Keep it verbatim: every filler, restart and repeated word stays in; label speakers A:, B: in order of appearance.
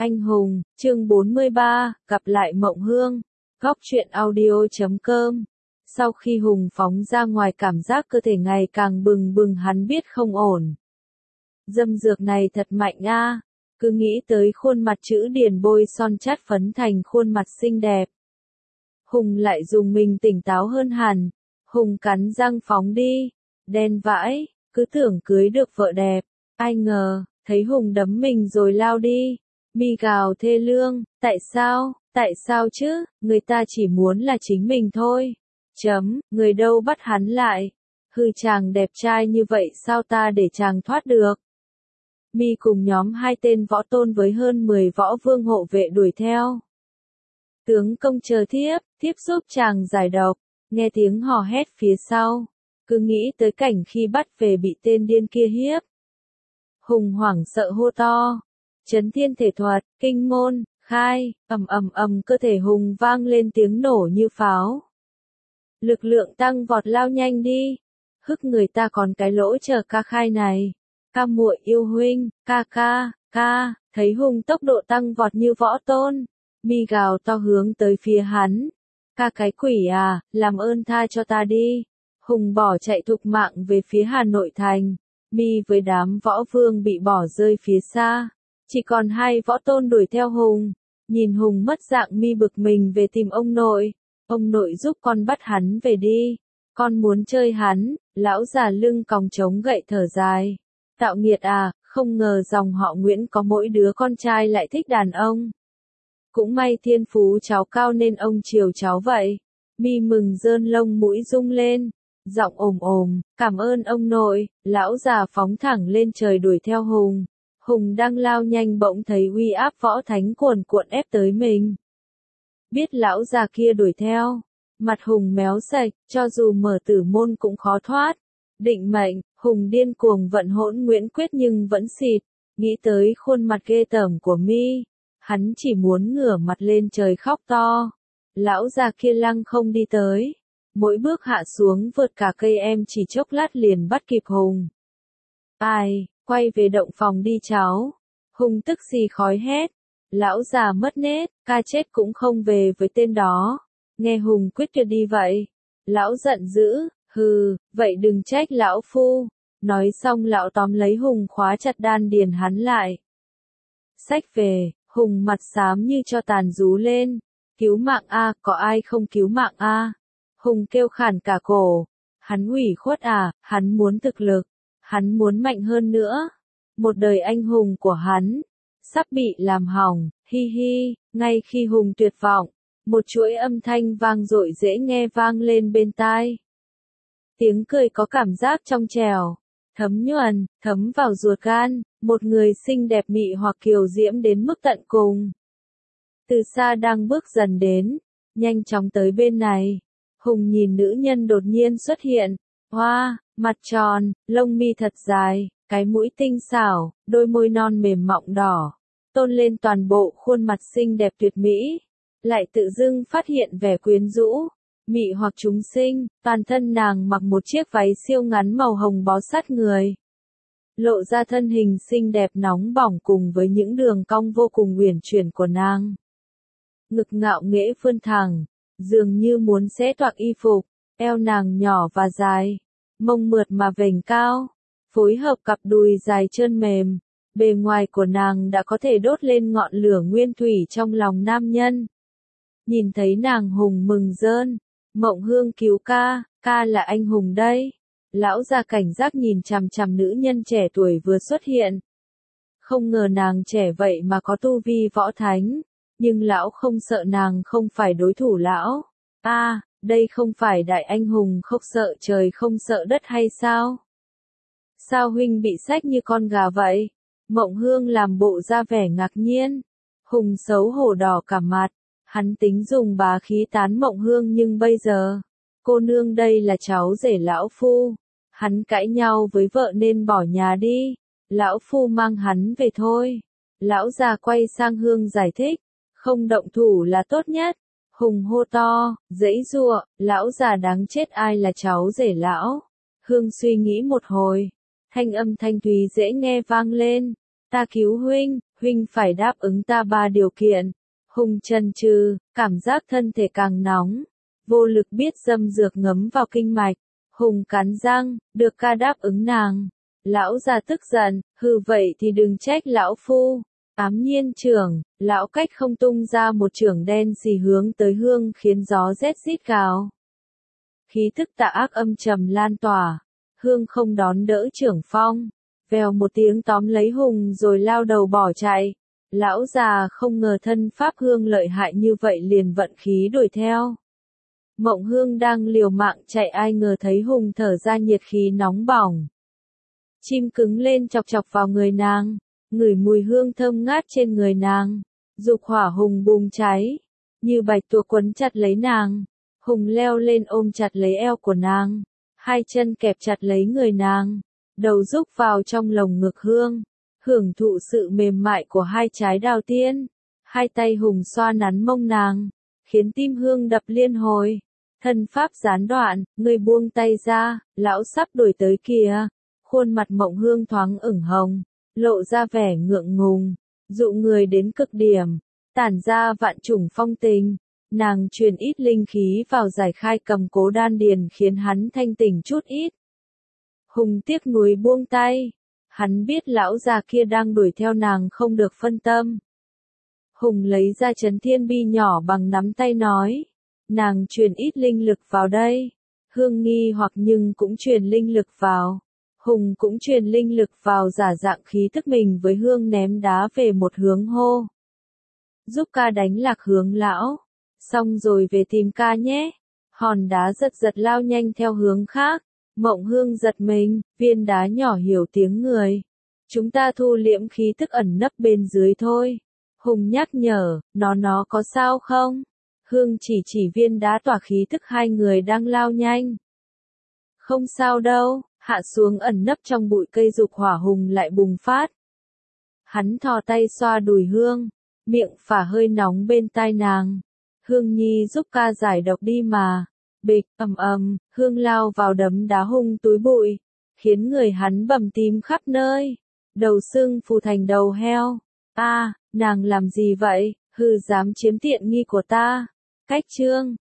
A: Anh hùng, chương bốn mươi ba, gặp lại Mộng Hương. Góc truyện audio chấm com. Sau khi Hùng phóng ra ngoài cảm giác cơ thể ngày càng bừng bừng, hắn biết không ổn. Dâm dược này thật mạnh a. Cứ nghĩ tới khuôn mặt chữ điền bôi son chát phấn thành khuôn mặt xinh đẹp. Hùng lại dùng mình tỉnh táo hơn hẳn. Hùng cắn răng phóng đi. Đen vãi, cứ tưởng cưới được vợ đẹp. Ai ngờ, thấy Hùng đấm mình rồi lao đi. Mi gào thê lương, tại sao, tại sao chứ, người ta chỉ muốn là chính mình thôi. Chấm, người đâu bắt hắn lại. Hư, chàng đẹp trai như vậy sao ta để chàng thoát được. Mi cùng nhóm hai tên võ tôn với hơn mười võ vương hộ vệ đuổi theo. Tướng công chờ thiếp, thiếp giúp chàng giải độc, nghe tiếng hò hét phía sau. Cứ nghĩ tới cảnh khi bắt về bị tên điên kia hiếp. Hùng hoảng sợ hô to. Chấn thiên thể thuật, kinh môn, khai, ầm ầm ầm, cơ thể Hùng vang lên tiếng nổ như pháo. Lực lượng tăng vọt, lao nhanh đi. Hức, người ta còn cái lỗ chờ ca khai này. Ca muội yêu huynh, ca ca, ca, thấy Hùng tốc độ tăng vọt như võ tôn. Mi gào to hướng tới phía hắn. Ca cái quỷ à, làm ơn tha cho ta đi. Hùng bỏ chạy thục mạng về phía Hà Nội thành. Mi với đám võ vương bị bỏ rơi phía xa. Chỉ còn hai võ tôn đuổi theo Hùng. Nhìn Hùng mất dạng, Mi bực mình về tìm ông nội. Ông nội giúp con bắt hắn về đi. Con muốn chơi hắn. Lão già lưng còng chống gậy thở dài. Tạo nghiệt à, không ngờ dòng họ Nguyễn có mỗi đứa con trai lại thích đàn ông. Cũng may thiên phú cháu cao nên ông chiều cháu vậy. Mi mừng rơn lông mũi rung lên. Giọng ồm ồm, cảm ơn ông nội. Lão già phóng thẳng lên trời đuổi theo Hùng. Hùng đang lao nhanh bỗng thấy uy áp võ thánh cuồn cuộn ép tới mình. Biết lão già kia đuổi theo, mặt Hùng méo sạch, cho dù mở tử môn cũng khó thoát. Định mệnh, Hùng điên cuồng vận hỗn Nguyễn quyết nhưng vẫn xịt. Nghĩ tới khuôn mặt ghê tởm của Mi, hắn chỉ muốn ngửa mặt lên trời khóc to. Lão già kia lăng không đi tới, mỗi bước hạ xuống vượt cả cây em, chỉ chốc lát liền bắt kịp Hùng. Ai, quay về động phòng đi cháu. Hùng tức xì khói hét. Lão già mất nết, ca chết cũng không về với tên đó. Nghe Hùng quyết tuyệt đi vậy. Lão giận dữ, hừ, vậy đừng trách lão phu. Nói xong lão tóm lấy Hùng khóa chặt đan điền hắn lại. Xách về, Hùng mặt xám như cho tàn rú lên. Cứu mạng a, có ai không cứu mạng a? Hùng kêu khản cả cổ. Hắn ủy khuất à, hắn muốn thực lực. Hắn muốn mạnh hơn nữa. Một đời anh hùng của hắn sắp bị làm hỏng, hi hi. Ngay khi Hùng tuyệt vọng, một chuỗi âm thanh vang dội dễ nghe vang lên bên tai. Tiếng cười có cảm giác trong trẻo, thấm nhuần, thấm vào ruột gan. Một người xinh đẹp mị hoặc kiều diễm đến mức tận cùng. Từ xa đang bước dần đến, nhanh chóng tới bên này. Hùng nhìn nữ nhân đột nhiên xuất hiện. Hoa, mặt tròn, lông mi thật dài, cái mũi tinh xảo, đôi môi non mềm mọng đỏ, tôn lên toàn bộ khuôn mặt xinh đẹp tuyệt mỹ. Lại tự dưng phát hiện vẻ quyến rũ, mị hoặc chúng sinh. Toàn thân nàng mặc một chiếc váy siêu ngắn màu hồng bó sát người, lộ ra thân hình xinh đẹp nóng bỏng cùng với những đường cong vô cùng uyển chuyển của nàng. Ngực ngạo nghễ vươn thẳng, dường như muốn xé toạc y phục. Eo nàng nhỏ và dài, mông mượt mà vểnh cao, phối hợp cặp đùi dài trơn mềm. Bề ngoài của nàng đã có thể đốt lên ngọn lửa nguyên thủy trong lòng nam nhân. Nhìn thấy nàng Hùng mừng rơn. Mộng Hương cứu ca, ca là anh Hùng đây. Lão già cảnh giác nhìn chằm chằm nữ nhân trẻ tuổi vừa xuất hiện. Không ngờ nàng trẻ vậy mà có tu vi võ thánh. Nhưng lão không sợ nàng không phải đối thủ lão. A, à, đây không phải đại anh hùng không sợ trời không sợ đất hay sao? Sao huynh bị xách như con gà vậy? Mộng Hương làm bộ ra vẻ ngạc nhiên. Hùng xấu hổ đỏ cả mặt. Hắn tính dùng bá khí tán Mộng Hương nhưng bây giờ, cô nương đây là cháu rể lão phu. Hắn cãi nhau với vợ nên bỏ nhà đi. Lão phu mang hắn về thôi. Lão già quay sang Hương giải thích. Không động thủ là tốt nhất. Hùng hô to, giãy giụa, lão già đáng chết, ai là cháu rể lão? Hương suy nghĩ một hồi. Thanh âm thanh thúy dễ nghe vang lên. Ta cứu huynh, huynh phải đáp ứng ta ba điều kiện. Hùng chần chừ, cảm giác thân thể càng nóng, vô lực biết dâm dược ngấm vào kinh mạch. Hùng cắn răng, được ca đáp ứng nàng. Lão già tức giận, hừ vậy thì đừng trách lão phu. Ám nhiên trưởng, lão cách không tung ra một chưởng đen xì hướng tới Hương khiến gió rét rít gào. Khí thức tà ác âm trầm lan tỏa, Hương không đón đỡ chưởng phong, vèo một tiếng tóm lấy Hùng rồi lao đầu bỏ chạy. Lão già không ngờ thân pháp Hương lợi hại như vậy liền vận khí đuổi theo. Mộng Hương đang liều mạng chạy ai ngờ thấy Hùng thở ra nhiệt khí nóng bỏng. Chim cứng lên chọc chọc vào người nàng, ngửi mùi hương thơm ngát trên người nàng. Dục hỏa Hùng bùng cháy, như bạch tuộc quấn chặt lấy nàng. Hùng leo lên ôm chặt lấy eo của nàng, hai chân kẹp chặt lấy người nàng, đầu rúc vào trong lồng ngực Hương, hưởng thụ sự mềm mại của hai trái đào tiên. Hai tay Hùng xoa nắn mông nàng, khiến tim Hương đập liên hồi. Thân pháp gián đoạn, người buông tay ra, lão sắp đuổi tới kìa. Khuôn mặt Mộng Hương thoáng ửng hồng, lộ ra vẻ ngượng ngùng, dụ người đến cực điểm, tản ra vạn chủng phong tình. Nàng truyền ít linh khí vào giải khai cầm cố đan điền khiến hắn thanh tỉnh chút ít. Hùng tiếc nuối buông tay, hắn biết lão già kia đang đuổi theo nàng không được phân tâm. Hùng lấy ra chấn thiên bi nhỏ bằng nắm tay nói, nàng truyền ít linh lực vào đây. Hương nghi hoặc nhưng cũng truyền linh lực vào. Hùng cũng truyền linh lực vào giả dạng khí thức mình với Hương ném đá về một hướng hô. Giúp ca đánh lạc hướng lão. Xong rồi về tìm ca nhé. Hòn đá giật giật lao nhanh theo hướng khác. Mộng Hương giật mình, viên đá nhỏ hiểu tiếng người. Chúng ta thu liễm khí thức ẩn nấp bên dưới thôi. Hùng nhắc nhở, nó nó có sao không? Hương chỉ chỉ viên đá tỏa khí thức hai người đang lao nhanh. Không sao đâu, hạ xuống ẩn nấp trong bụi cây dục hỏa Hùng lại bùng phát. Hắn thò tay xoa đùi Hương, miệng phả hơi nóng bên tai nàng. Hương nhi giúp ca giải độc đi mà. Bịch, ầm ầm, Hương lao vào đấm đá Hùng túi bụi, khiến người hắn bầm tím khắp nơi. Đầu sưng phù thành đầu heo. A, à, nàng làm gì vậy? Hừ dám chiếm tiện nghi của ta. Cách chương